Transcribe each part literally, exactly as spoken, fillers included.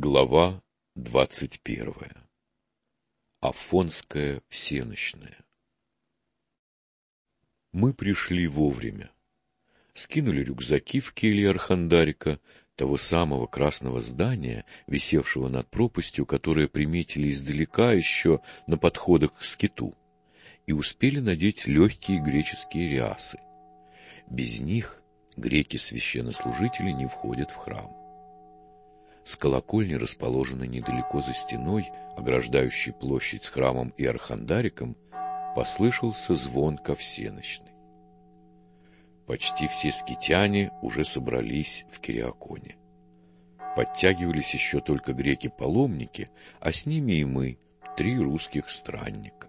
Глава двадцать первая. Афонская всенощная. Мы пришли вовремя. Скинули рюкзаки в келье Архандарика, того самого красного здания, висевшего над пропастью, которое приметили издалека еще на подходах к скиту, и успели надеть легкие греческие рясы. Без них греки-священнослужители не входят в храм. С колокольни, расположенной недалеко за стеной, ограждающей площадь с храмом и Архандариком, послышался звон ко всенощной. Почти все скитяне уже собрались в Кириаконе. Подтягивались еще только греки-паломники, а с ними и мы, три русских странника.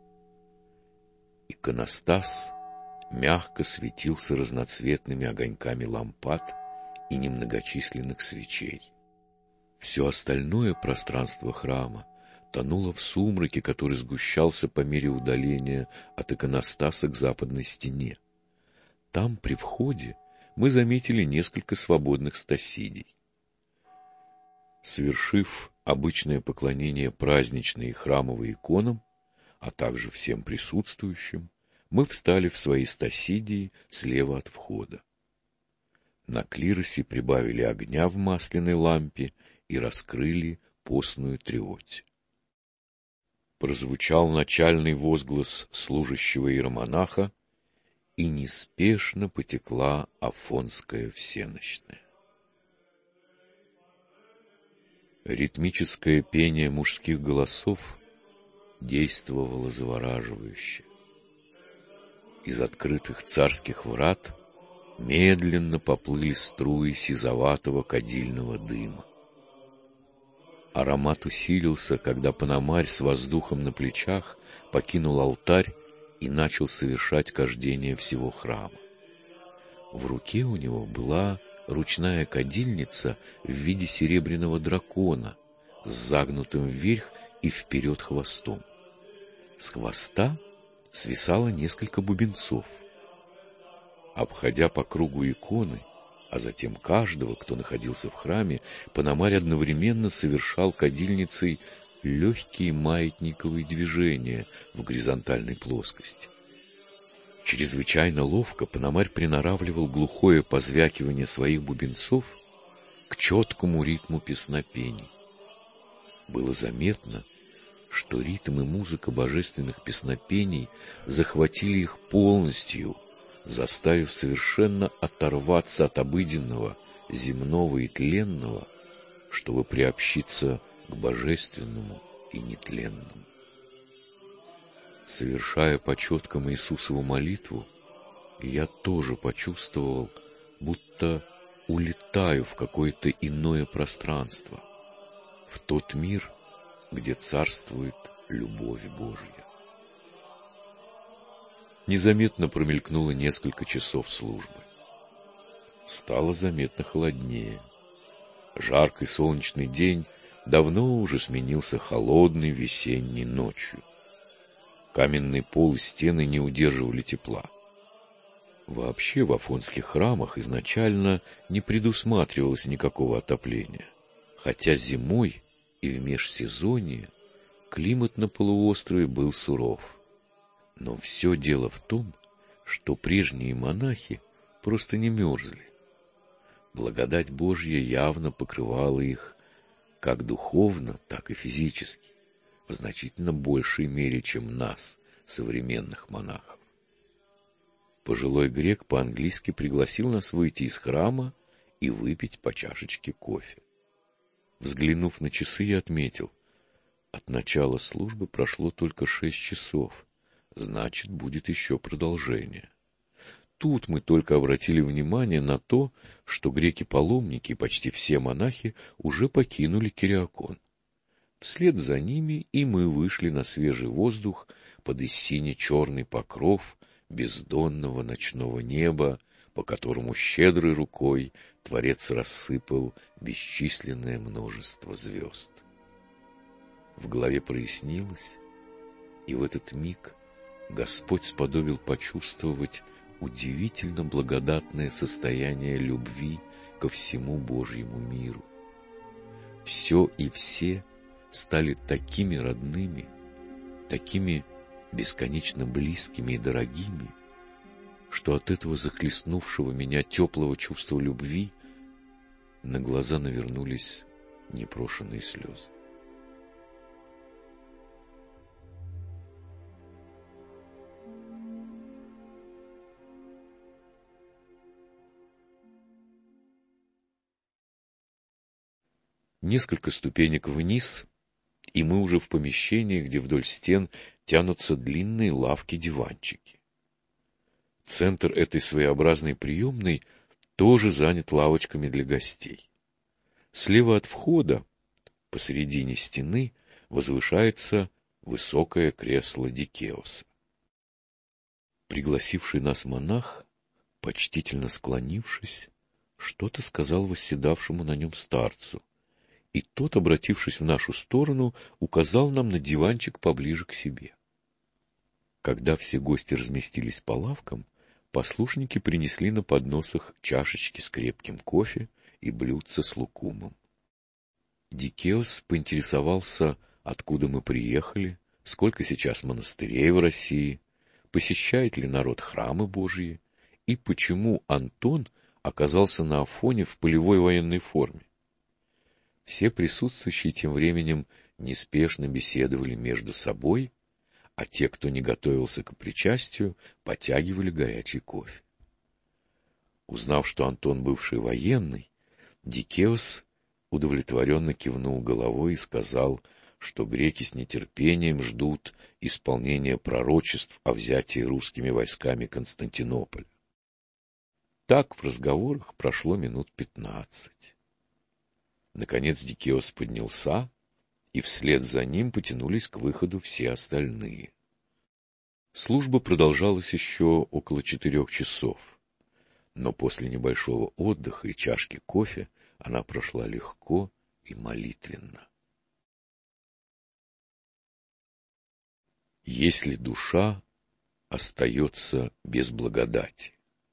Иконостас мягко светился разноцветными огоньками лампад и немногочисленных свечей. Все остальное пространство храма тонуло в сумраке, который сгущался по мере удаления от иконостаса к западной стене. Там, при входе, мы заметили несколько свободных стасидий. Совершив обычное поклонение праздничной и храмовой иконам, а также всем присутствующим, мы встали в свои стасидии слева от входа. На клиросе прибавили огня в масляной лампе и раскрыли постную триоть. Прозвучал начальный возглас служащего иеромонаха, и неспешно потекла Афонская всенощная. Ритмическое пение мужских голосов действовало завораживающе. Из открытых царских врат медленно поплыли струи сизоватого кадильного дыма. Аромат усилился, когда Пономарь с воздухом на плечах покинул алтарь и начал совершать кождение всего храма. В руке у него была ручная кадильница в виде серебряного дракона с загнутым вверх и вперед хвостом. С хвоста свисало несколько бубенцов. Обходя по кругу иконы, а затем каждого, кто находился в храме, Пономарь одновременно совершал кадильницей легкие маятниковые движения в горизонтальной плоскости. Чрезвычайно ловко Пономарь приноравливал глухое позвякивание своих бубенцов к четкому ритму песнопений. Было заметно, что ритм и музыка божественных песнопений захватили их полностью, заставив совершенно оторваться от обыденного, земного и тленного, чтобы приобщиться к божественному и нетленному. Совершая по четкам Иисусову молитву, я тоже почувствовал, будто улетаю в какое-то иное пространство, в тот мир, где царствует любовь Божья. Незаметно промелькнуло несколько часов службы. Стало заметно холоднее. Жаркий солнечный день давно уже сменился холодной весенней ночью. Каменный пол и стены не удерживали тепла. Вообще в афонских храмах изначально не предусматривалось никакого отопления, хотя зимой и в межсезонье климат на полуострове был суров. Но все дело в том, что прежние монахи просто не мерзли. Благодать Божья явно покрывала их как духовно, так и физически, в значительно большей мере, чем нас, современных монахов. Пожилой грек по-английски пригласил нас выйти из храма и выпить по чашечке кофе. Взглянув на часы, я отметил: от начала службы прошло только шесть часов, значит, будет еще продолжение. Тут мы только обратили внимание на то, что греки-паломники, почти все монахи, уже покинули Кириакон. Вслед за ними и мы вышли на свежий воздух под сине-черный покров бездонного ночного неба, по которому щедрой рукой Творец рассыпал бесчисленное множество звезд. В голове прояснилось, и в этот миг Господь сподобил почувствовать удивительно благодатное состояние любви ко всему Божьему миру. все и все стали такими родными, такими бесконечно близкими и дорогими, что от этого захлестнувшего меня теплого чувства любви на глаза навернулись непрошеные слезы. Несколько ступенек вниз, и мы уже в помещении, где вдоль стен тянутся длинные лавки-диванчики. Центр этой своеобразной приемной тоже занят лавочками для гостей. Слева от входа, посередине стены, возвышается высокое кресло Дикеоса. Пригласивший нас монах, почтительно склонившись, что-то сказал восседавшему на нем старцу, и тот, обратившись в нашу сторону, указал нам на диванчик поближе к себе. Когда все гости разместились по лавкам, послушники принесли на подносах чашечки с крепким кофе и блюдца с лукумом. Дикеос поинтересовался, откуда мы приехали, сколько сейчас монастырей в России, посещает ли народ храмы Божьи и почему Антон оказался на Афоне в полевой военной форме. Все присутствующие тем временем неспешно беседовали между собой, а те, кто не готовился к причастию, потягивали горячий кофе. Узнав, что Антон бывший военный, Дикеос удовлетворенно кивнул головой и сказал, что греки с нетерпением ждут исполнения пророчеств о взятии русскими войсками Константинополя. Так в разговорах прошло минут пятнадцать. Наконец Дикеос поднялся, и вслед за ним потянулись к выходу все остальные. Служба продолжалась еще около четырех часов, но после небольшого отдыха и чашки кофе она прошла легко и молитвенно. Если душа остается без благодати.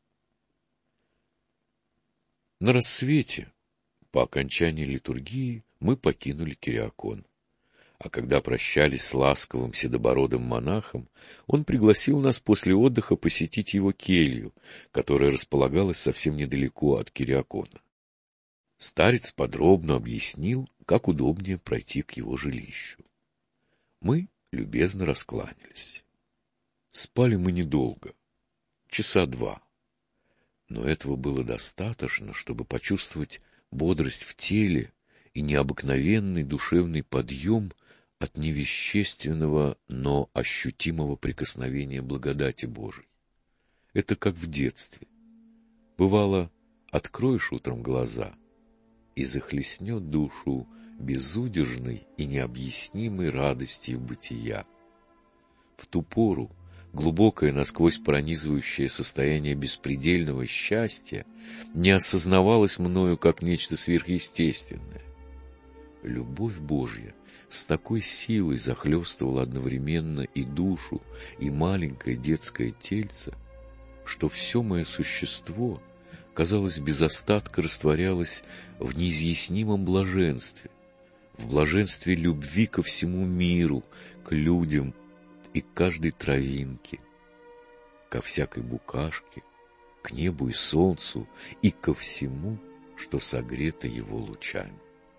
На рассвете, по окончании литургии, мы покинули Кириакон. А когда прощались с ласковым седобородым монахом, он пригласил нас после отдыха посетить его келью, которая располагалась совсем недалеко от Кириакона. Старец подробно объяснил, как удобнее пройти к его жилищу. Мы любезно раскланялись. Спали мы недолго, часа два. Но этого было достаточно, чтобы почувствовать бодрость в теле и необыкновенный душевный подъем от невещественного, но ощутимого прикосновения благодати Божией. Это как в детстве. Бывало, откроешь утром глаза, и захлестнет душу безудержной и необъяснимой радостью бытия. В ту пору глубокое, насквозь пронизывающее состояние беспредельного счастья не осознавалось мною как нечто сверхъестественное. Любовь Божья с такой силой захлестывала одновременно и душу, и маленькое детское тельце, что все мое существо, казалось, без остатка растворялось в неизъяснимом блаженстве, в блаженстве любви ко всему миру, к людям и к каждой травинке, ко всякой букашке, к небу и солнцу и ко всему, что согрето его лучами.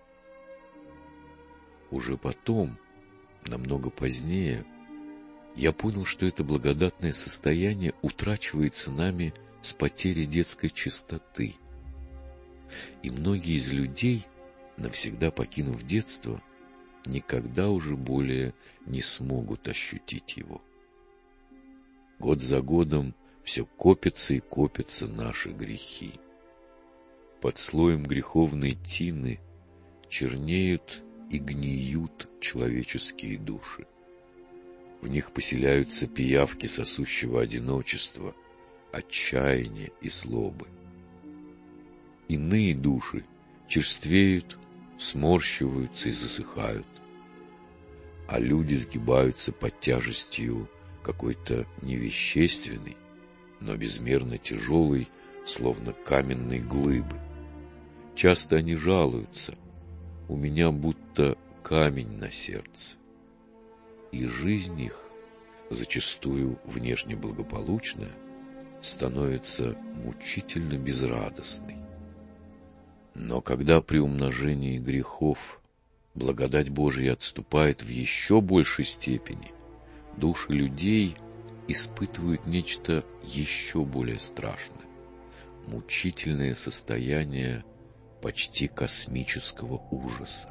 Уже потом, намного позднее, я понял, что это благодатное состояние утрачивается нами с потерей детской чистоты. И многие из людей, навсегда покинув детство, никогда уже более не смогут ощутить его. Год за годом все копятся и копятся наши грехи. Под слоем греховной тины чернеют и гниют человеческие души. В них поселяются пиявки сосущего одиночества, отчаяния и злобы. Иные души черствеют, сморщиваются и засыхают, а люди сгибаются под тяжестью какой-то невещественной, но безмерно тяжелой, словно каменной глыбы. Часто они жалуются: у меня будто камень на сердце, и жизнь их, зачастую внешне благополучная, становится мучительно безрадостной. Но когда при умножении грехов благодать Божья отступает в еще большей степени, души людей испытывают нечто еще более страшное — мучительное состояние почти космического ужаса.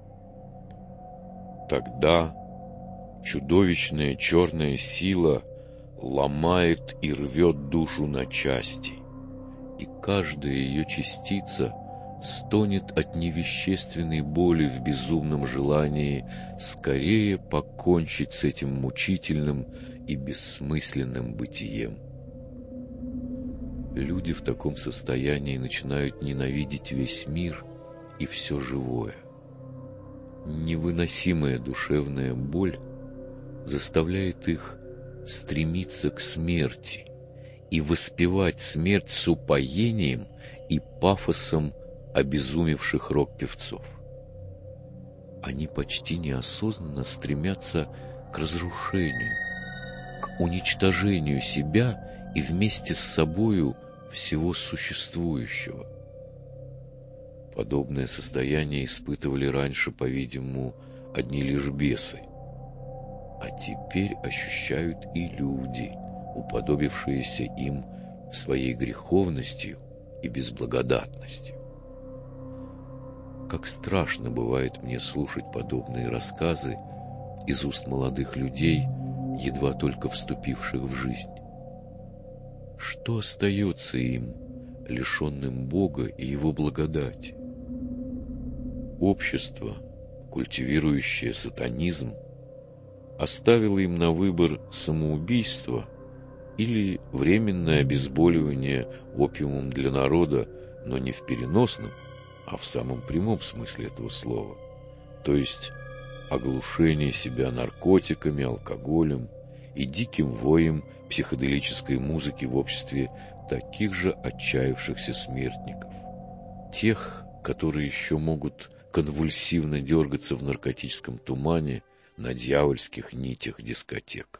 Тогда чудовищная черная сила ломает и рвет душу на части, и каждая ее частица стонет от невещественной боли в безумном желании скорее покончить с этим мучительным и бессмысленным бытием. Люди в таком состоянии начинают ненавидеть весь мир и все живое. Невыносимая душевная боль заставляет их стремиться к смерти и воспевать смерть с упоением и пафосом обезумевших рок-певцов. Они почти неосознанно стремятся к разрушению, к уничтожению себя и вместе с собою всего существующего. Подобное состояние испытывали раньше, по-видимому, одни лишь бесы, а теперь ощущают и люди, уподобившиеся им своей греховностью и безблагодатностью. Как страшно бывает мне слушать подобные рассказы из уст молодых людей, едва только вступивших в жизнь. Что остается им, лишенным Бога и Его благодати? Общество, культивирующее сатанизм, оставило им на выбор самоубийство или временное обезболивание опиумом для народа, но не в переносном, а в самом прямом смысле этого слова, то есть оглушение себя наркотиками, алкоголем и диким воем психоделической музыки в обществе таких же отчаявшихся смертников, тех, которые еще могут конвульсивно дергаться в наркотическом тумане на дьявольских нитях дискотек.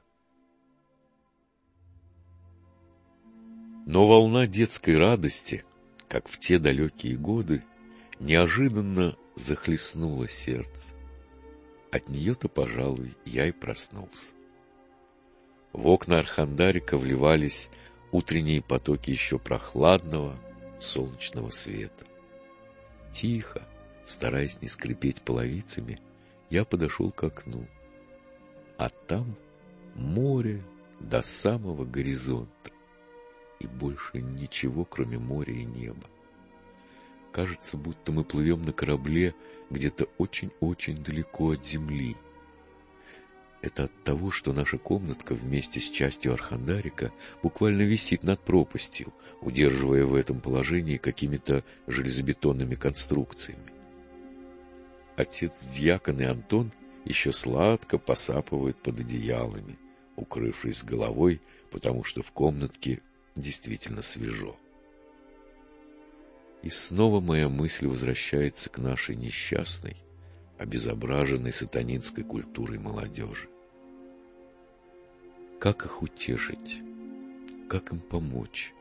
Но волна детской радости, как в те далекие годы, неожиданно захлестнуло сердце. От нее-то, пожалуй, я и проснулся. В окна Архандарика вливались утренние потоки еще прохладного солнечного света. Тихо, стараясь не скрипеть половицами, я подошел к окну. А там море до самого горизонта. И больше ничего, кроме моря и неба. Кажется, будто мы плывем на корабле где-то очень-очень далеко от земли. Это от того, что наша комнатка вместе с частью Архандарика буквально висит над пропастью, удерживая в этом положении какими-то железобетонными конструкциями. Отец-дьякон и Антон еще сладко посапывают под одеялами, укрывшись головой, потому что в комнатке действительно свежо. И снова моя мысль возвращается к нашей несчастной, обезображенной сатанинской культурой молодежи. Как их утешить? Как им помочь?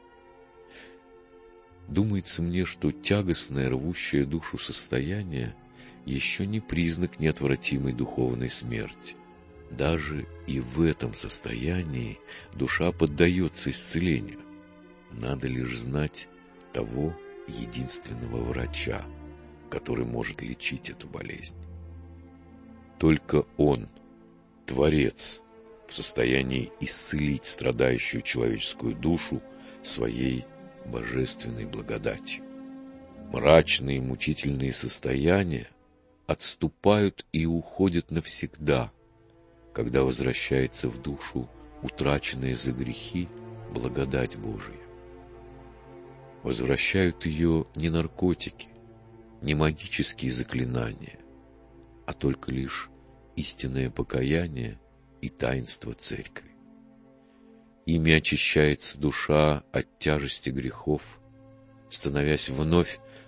Думается мне, что тягостное, рвущее душу состояние еще не признак неотвратимой духовной смерти. Даже и в этом состоянии душа поддается исцелению. Надо лишь знать того единственного врача, который может лечить эту болезнь. Только Он, Творец, в состоянии исцелить страдающую человеческую душу своей божественной благодатью. Мрачные мучительные состояния отступают и уходят навсегда, когда возвращается в душу утраченная за грехи благодать Божия. Возвращают ее не наркотики, не магические заклинания, а только лишь истинное покаяние и таинство Церкви. Ими очищается душа от тяжести грехов, становясь вновь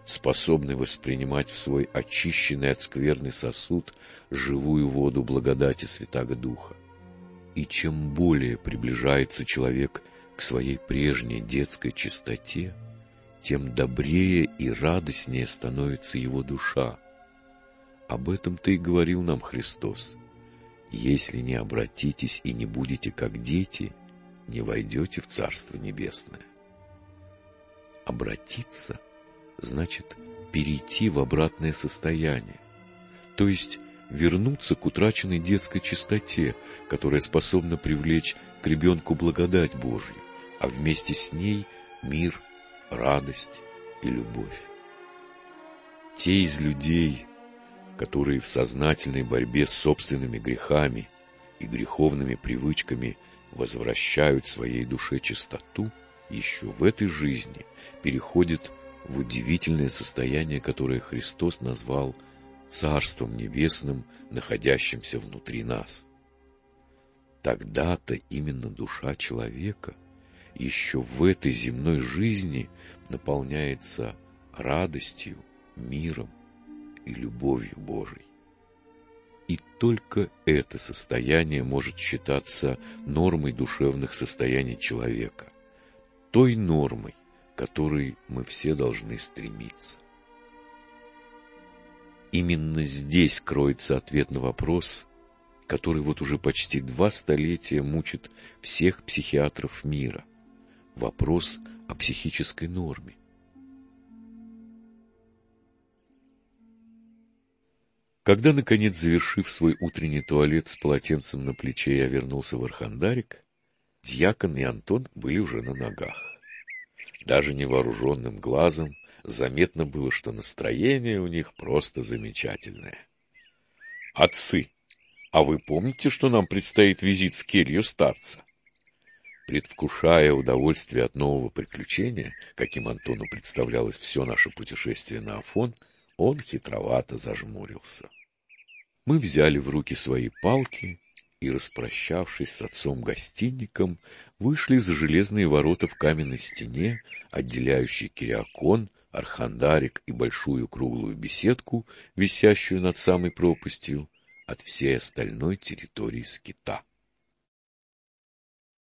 способный воспринимать в свой очищенный от скверны сосуд живую воду благодати Святаго Духа. И чем более приближается человек к своей прежней детской чистоте, тем добрее и радостнее становится его душа. Об этом-то и говорил нам Христос. Если не обратитесь и не будете как дети, не войдете в Царство Небесное. Обратиться значит перейти в обратное состояние, то есть вернуться к утраченной детской чистоте, которая способна привлечь к ребенку благодать Божью, а вместе с ней мир, радость и любовь. Те из людей, которые в сознательной борьбе с собственными грехами и греховными привычками возвращают своей душе чистоту, еще в этой жизни переходят в удивительное состояние, которое Христос назвал Царством Небесным, находящимся внутри нас. Тогда-то именно душа человека еще в этой земной жизни наполняется радостью, миром и любовью Божией. И только это состояние может считаться нормой душевных состояний человека, той нормой, к которой мы все должны стремиться. Именно здесь кроется ответ на вопрос, который вот уже почти два столетия мучит всех психиатров мира. Вопрос о психической норме. Когда, наконец, завершив свой утренний туалет с полотенцем на плече, я вернулся в Архандарик, дьякон и Антон были уже на ногах. Даже невооруженным глазом заметно было, что настроение у них просто замечательное. «Отцы, а вы помните, что нам предстоит визит в келью старца?» Предвкушая удовольствие от нового приключения, каким Антону представлялось все наше путешествие на Афон, он хитровато зажмурился. Мы взяли в руки свои палки и, распрощавшись с отцом-гостинником, вышли за железные ворота в каменной стене, отделяющей Кириакон, Архандарик и большую круглую беседку, висящую над самой пропастью, от всей остальной территории скита.